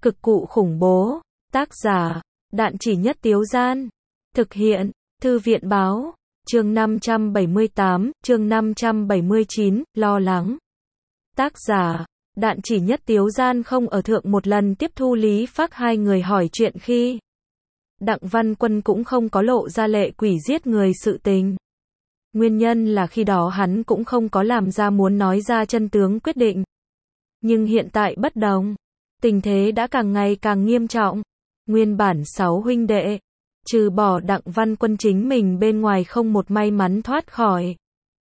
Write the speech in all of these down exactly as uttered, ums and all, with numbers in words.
Cực cụ khủng bố. Tác giả, Đạn Chỉ Nhất Tiếu Gian. Thực hiện, Thư viện báo. Chương năm trăm bảy mươi tám, chương năm trăm bảy mươi chín, lo lắng. Tác giả, Đạn Chỉ Nhất Tiếu Gian không ở thượng một lần tiếp thu Lý Phác hai người hỏi chuyện khi Đặng Văn Quân cũng không có lộ ra lệ quỷ giết người sự tình. Nguyên nhân là khi đó hắn cũng không có làm ra muốn nói ra chân tướng quyết định. Nhưng hiện tại bất đồng. Tình thế đã càng ngày càng nghiêm trọng. Nguyên bản sáu huynh đệ, trừ bỏ Đặng Văn Quân chính mình bên ngoài không một may mắn thoát khỏi.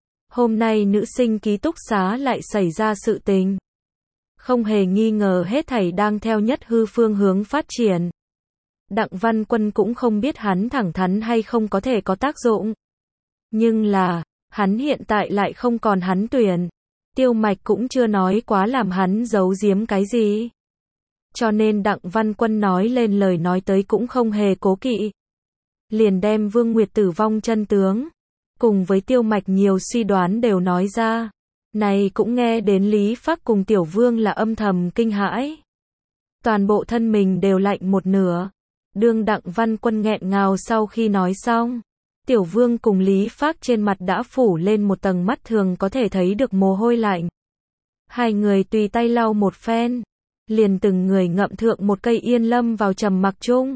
Hôm nay nữ sinh ký túc xá lại xảy ra sự tình. Không hề nghi ngờ hết thảy đang theo nhất hư phương hướng phát triển. Đặng Văn Quân cũng không biết hắn thẳng thắn hay không có thể có tác dụng. Nhưng là, hắn hiện tại lại không còn hắn tuyển. Tiêu Mạch cũng chưa nói quá làm hắn giấu giếm cái gì. Cho nên Đặng Văn Quân nói lên lời nói tới cũng không hề cố kỵ. Liền đem Vương Nguyệt tử vong chân tướng, cùng với Tiêu Mạch nhiều suy đoán đều nói ra. Này cũng nghe đến Lý Phác cùng Tiểu Vương là âm thầm kinh hãi. Toàn bộ thân mình đều lạnh một nửa. Đương Đặng Văn Quân nghẹn ngào sau khi nói xong, Tiểu Vương cùng Lý Phác trên mặt đã phủ lên một tầng mắt thường có thể thấy được mồ hôi lạnh. Hai người tùy tay lau một phen, liền từng người ngậm thượng một cây yên lâm vào trầm mặc chung.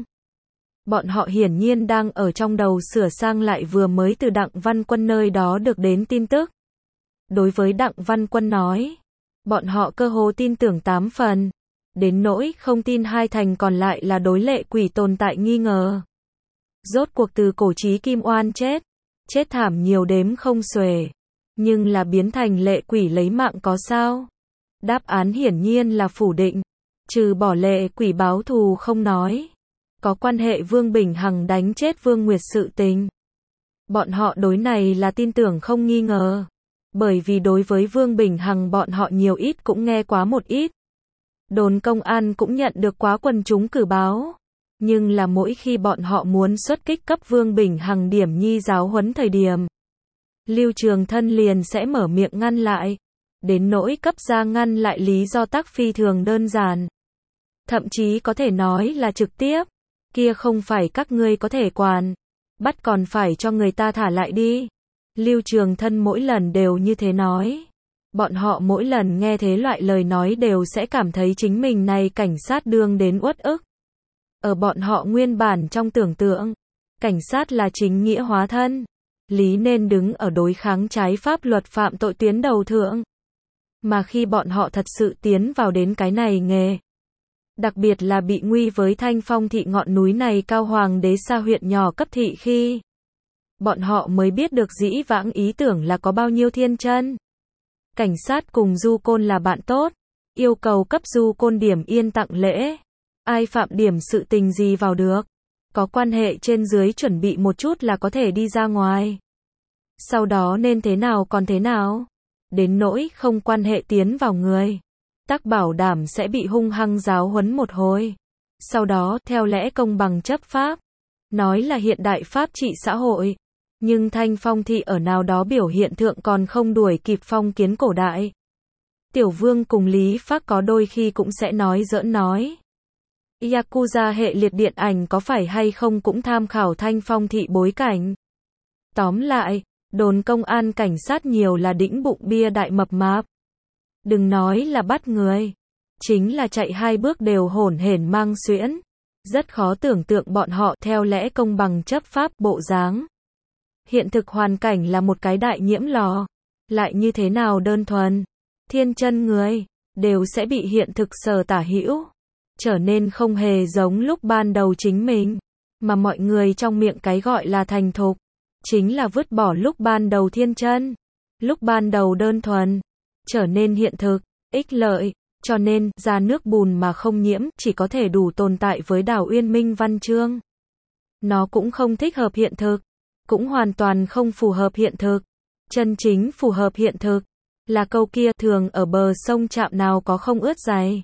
Bọn họ hiển nhiên đang ở trong đầu sửa sang lại vừa mới từ Đặng Văn Quân nơi đó được đến tin tức. Đối với Đặng Văn Quân nói, bọn họ cơ hồ tin tưởng tám phần, đến nỗi không tin hai thành còn lại là đối lệ quỷ tồn tại nghi ngờ. Rốt cuộc từ cổ chí Kim Oan chết, chết thảm nhiều đếm không xuể, nhưng là biến thành lệ quỷ lấy mạng có sao? Đáp án hiển nhiên là phủ định, trừ bỏ lệ quỷ báo thù không nói. Có quan hệ Vương Bình Hằng đánh chết Vương Nguyệt sự tình. Bọn họ đối này là tin tưởng không nghi ngờ. Bởi vì đối với Vương Bình Hằng bọn họ nhiều ít cũng nghe quá một ít. Đồn công an cũng nhận được quá quần chúng cử báo. Nhưng là mỗi khi bọn họ muốn xuất kích cấp Vương Bình Hằng điểm nhi giáo huấn thời điểm, Lưu Trường Thân liền sẽ mở miệng ngăn lại. Đến nỗi cấp ra ngăn lại lý do tác phi thường đơn giản. Thậm chí có thể nói là trực tiếp. Kia không phải các ngươi có thể quản. Bắt còn phải cho người ta thả lại đi. Lưu Trường Thân mỗi lần đều như thế nói. Bọn họ mỗi lần nghe thế loại lời nói đều sẽ cảm thấy chính mình này cảnh sát đương đến uất ức. Ở bọn họ nguyên bản trong tưởng tượng, cảnh sát là chính nghĩa hóa thân. Lý nên đứng ở đối kháng trái pháp luật phạm tội tuyến đầu thượng. Mà khi bọn họ thật sự tiến vào đến cái này nghề, đặc biệt là bị nguy với Thanh Phong thị ngọn núi này cao hoàng đế xa huyện nhỏ cấp thị khi, bọn họ mới biết được dĩ vãng ý tưởng là có bao nhiêu thiên chân. Cảnh sát cùng Du Côn là bạn tốt, yêu cầu cấp Du Côn điểm yên tặng lễ. Ai phạm điểm sự tình gì vào được, có quan hệ trên dưới chuẩn bị một chút là có thể đi ra ngoài. Sau đó nên thế nào còn thế nào. Đến nỗi không quan hệ tiến vào người, tắc bảo đảm sẽ bị hung hăng giáo huấn một hồi. Sau đó, theo lẽ công bằng chấp pháp, nói là hiện đại pháp trị xã hội, nhưng Thanh Phong thị ở nào đó biểu hiện thượng còn không đuổi kịp phong kiến cổ đại. Tiểu Vương cùng Lý Phác có đôi khi cũng sẽ nói giỡn nói. Yakuza hệ liệt điện ảnh có phải hay không cũng tham khảo Thanh Phong thị bối cảnh. Tóm lại, đồn công an cảnh sát nhiều là đĩnh bụng bia đại mập mạp. Đừng nói là bắt người, chính là chạy hai bước đều hổn hển mang xuyễn. Rất khó tưởng tượng bọn họ theo lẽ công bằng chấp pháp bộ dáng. Hiện thực hoàn cảnh là một cái đại nhiễm lò, lại như thế nào đơn thuần, thiên chân người, đều sẽ bị hiện thực sờ tả hữu, trở nên không hề giống lúc ban đầu chính mình, mà mọi người trong miệng cái gọi là thành thục, chính là vứt bỏ lúc ban đầu thiên chân, lúc ban đầu đơn thuần, trở nên hiện thực, ích lợi, cho nên, ra nước bùn mà không nhiễm, chỉ có thể đủ tồn tại với đảo Uyên Minh văn chương. Nó cũng không thích hợp hiện thực, cũng hoàn toàn không phù hợp hiện thực. Chân chính phù hợp hiện thực, là câu kia thường ở bờ sông trạm nào có không ướt giày.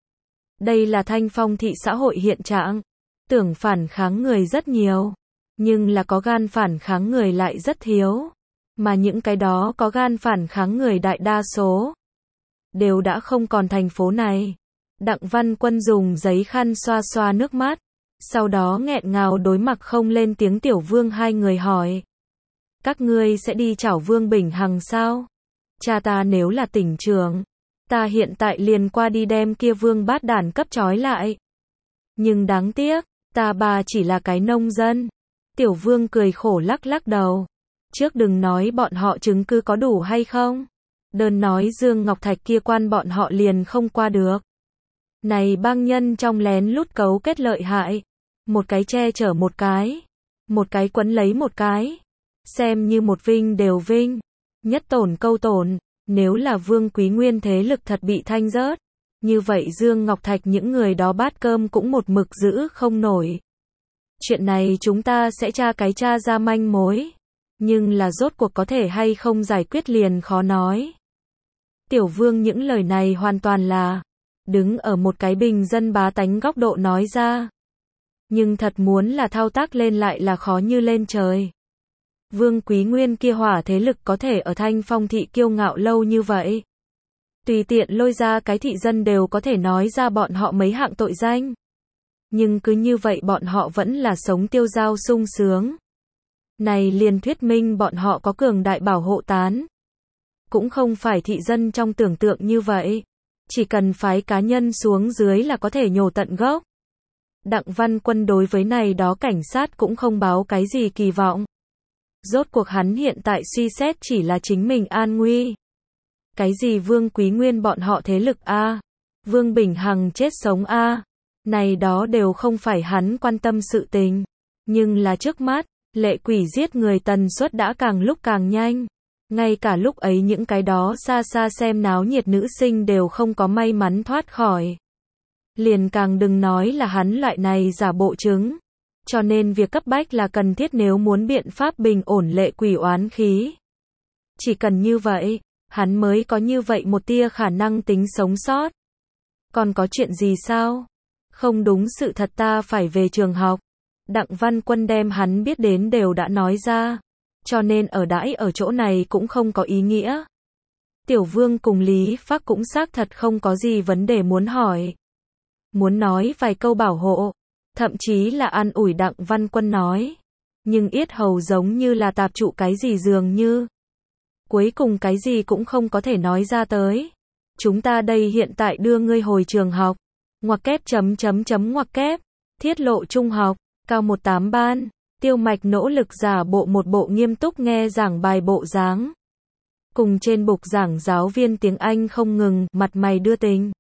Đây là Thanh Phong thị xã hội hiện trạng, tưởng phản kháng người rất nhiều, nhưng là có gan phản kháng người lại rất thiếu. Mà những cái đó có gan phản kháng người đại đa số, đều đã không còn thành phố này. Đặng Văn Quân dùng giấy khăn xoa xoa nước mắt, sau đó nghẹn ngào đối mặt không lên tiếng Tiểu Vương hai người hỏi. Các ngươi sẽ đi chảo Vương Bình Hằng sao? Cha ta nếu là tỉnh trưởng, ta hiện tại liền qua đi đem kia Vương bát đản cấp trói lại. Nhưng đáng tiếc, ta bà chỉ là cái nông dân. Tiểu Vương cười khổ lắc lắc đầu. Trước đừng nói bọn họ chứng cứ có đủ hay không. Đơn nói Dương Ngọc Thạch kia quan bọn họ liền không qua được. Này bang nhân trong lén lút cấu kết lợi hại. Một cái che chở một cái. Một cái quấn lấy một cái. Xem như một vinh đều vinh. Nhất tổn câu tổn. Nếu là Vương Quý Nguyên thế lực thật bị thanh rớt. Như vậy Dương Ngọc Thạch những người đó bát cơm cũng một mực giữ không nổi. Chuyện này chúng ta sẽ tra cái tra ra manh mối. Nhưng là rốt cuộc có thể hay không giải quyết liền khó nói. Tiểu Vương những lời này hoàn toàn là đứng ở một cái bình dân bá tánh góc độ nói ra. Nhưng thật muốn là thao tác lên lại là khó như lên trời. Vương Quý Nguyên kia hỏa thế lực có thể ở Thanh Phong thị kiêu ngạo lâu như vậy. Tùy tiện lôi ra cái thị dân đều có thể nói ra bọn họ mấy hạng tội danh. Nhưng cứ như vậy bọn họ vẫn là sống tiêu dao sung sướng. Này liền thuyết minh bọn họ có cường đại bảo hộ tán. Cũng không phải thị dân trong tưởng tượng như vậy. Chỉ cần phái cá nhân xuống dưới là có thể nhổ tận gốc. Đặng Văn Quân đối với này đó cảnh sát cũng không báo cái gì kỳ vọng. Rốt cuộc hắn hiện tại suy xét chỉ là chính mình an nguy. Cái gì Vương Quý Nguyên bọn họ thế lực a, Vương Bình Hằng chết sống a, này đó đều không phải hắn quan tâm sự tình. Nhưng là trước mắt, lệ quỷ giết người tần suất đã càng lúc càng nhanh. Ngay cả lúc ấy những cái đó xa xa xem náo nhiệt nữ sinh đều không có may mắn thoát khỏi. Liền càng đừng nói là hắn loại này giả bộ chứng. Cho nên việc cấp bách là cần thiết nếu muốn biện pháp bình ổn lệ quỷ oán khí. Chỉ cần như vậy, hắn mới có như vậy một tia khả năng tính sống sót. Còn có chuyện gì sao? Không đúng sự thật ta phải về trường học. Đặng Văn Quân đem hắn biết đến đều đã nói ra. Cho nên ở đãi ở chỗ này cũng không có ý nghĩa. Tiểu Vương cùng Lý Phác cũng xác thật không có gì vấn đề muốn hỏi. Muốn nói vài câu bảo hộ. Thậm chí là an ủi Đặng Văn Quân nói. Nhưng yết hầu giống như là tạp trụ cái gì dường như. Cuối cùng cái gì cũng không có thể nói ra tới. Chúng ta đây hiện tại đưa ngươi hồi trường học. Ngoặc kép chấm chấm chấm ngoặc kép. Thiết lộ trung học, cao một tám ban. Tiêu Mạch nỗ lực giả bộ một bộ nghiêm túc nghe giảng bài bộ dáng. Cùng trên bục giảng giáo viên tiếng Anh không ngừng, mặt mày đưa tình.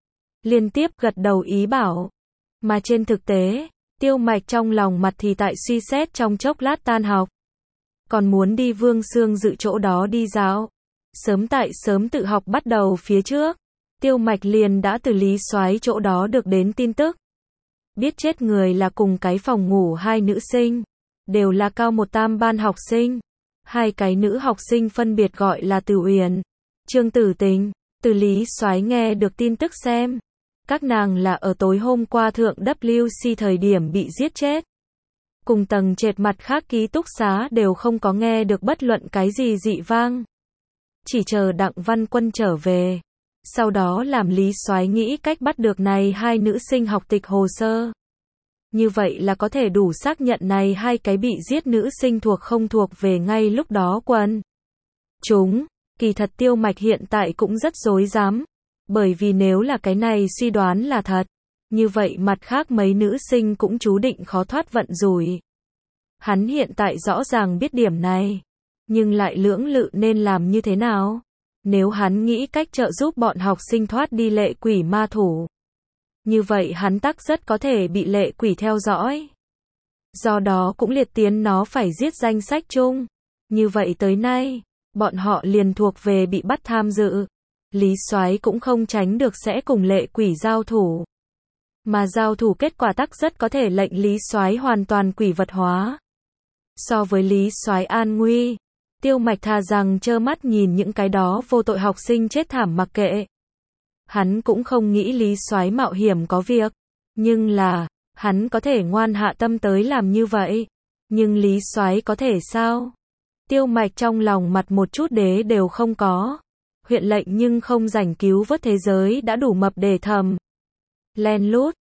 Liên tiếp gật đầu ý bảo. Mà trên thực tế, Tiêu Mạch trong lòng mặt thì tại suy xét trong chốc lát tan học. Còn muốn đi Vương Sương Dự chỗ đó đi dạo. Sớm tại sớm tự học bắt đầu phía trước. Tiêu Mạch liền đã từ Lý Soái chỗ đó được đến tin tức. Biết chết người là cùng cái phòng ngủ hai nữ sinh. Đều là cao một tam ban học sinh. Hai cái nữ học sinh phân biệt gọi là Từ Uyển, Trương Tử Tình. Từ Lý Soái nghe được tin tức xem. Các nàng là ở tối hôm qua thượng W C thời điểm bị giết chết. Cùng tầng trệt mặt khác ký túc xá đều không có nghe được bất luận cái gì dị vang. Chỉ chờ Đặng Văn Quân trở về. Sau đó làm Lý Soái nghĩ cách bắt được này hai nữ sinh học tịch hồ sơ. Như vậy là có thể đủ xác nhận này hai cái bị giết nữ sinh thuộc không thuộc về ngay lúc đó quân. Chúng, kỳ thật Tiêu Mạch hiện tại cũng rất rối rắm. Bởi vì nếu là cái này suy đoán là thật, như vậy mặt khác mấy nữ sinh cũng chú định khó thoát vận rủi. Hắn hiện tại rõ ràng biết điểm này, nhưng lại lưỡng lự nên làm như thế nào? Nếu hắn nghĩ cách trợ giúp bọn học sinh thoát đi lệ quỷ ma thủ, như vậy hắn tắc rất có thể bị lệ quỷ theo dõi. Do đó cũng liệt tiến nó phải giết danh sách chung. Như vậy tới nay, bọn họ liền thuộc về bị bắt tham dự. Lý Soái cũng không tránh được sẽ cùng lệ quỷ giao thủ. Mà giao thủ kết quả tắc rất có thể lệnh Lý Soái hoàn toàn quỷ vật hóa. So với Lý Soái an nguy, Tiêu Mạch thà rằng trơ mắt nhìn những cái đó vô tội học sinh chết thảm mặc kệ. Hắn cũng không nghĩ Lý Soái mạo hiểm có việc. Nhưng là, hắn có thể ngoan hạ tâm tới làm như vậy. Nhưng Lý Soái có thể sao? Tiêu Mạch trong lòng mặt một chút đế đều không có. Huyện lệnh nhưng không rảnh cứu vớt thế giới đã đủ mập để thầm. Len lút,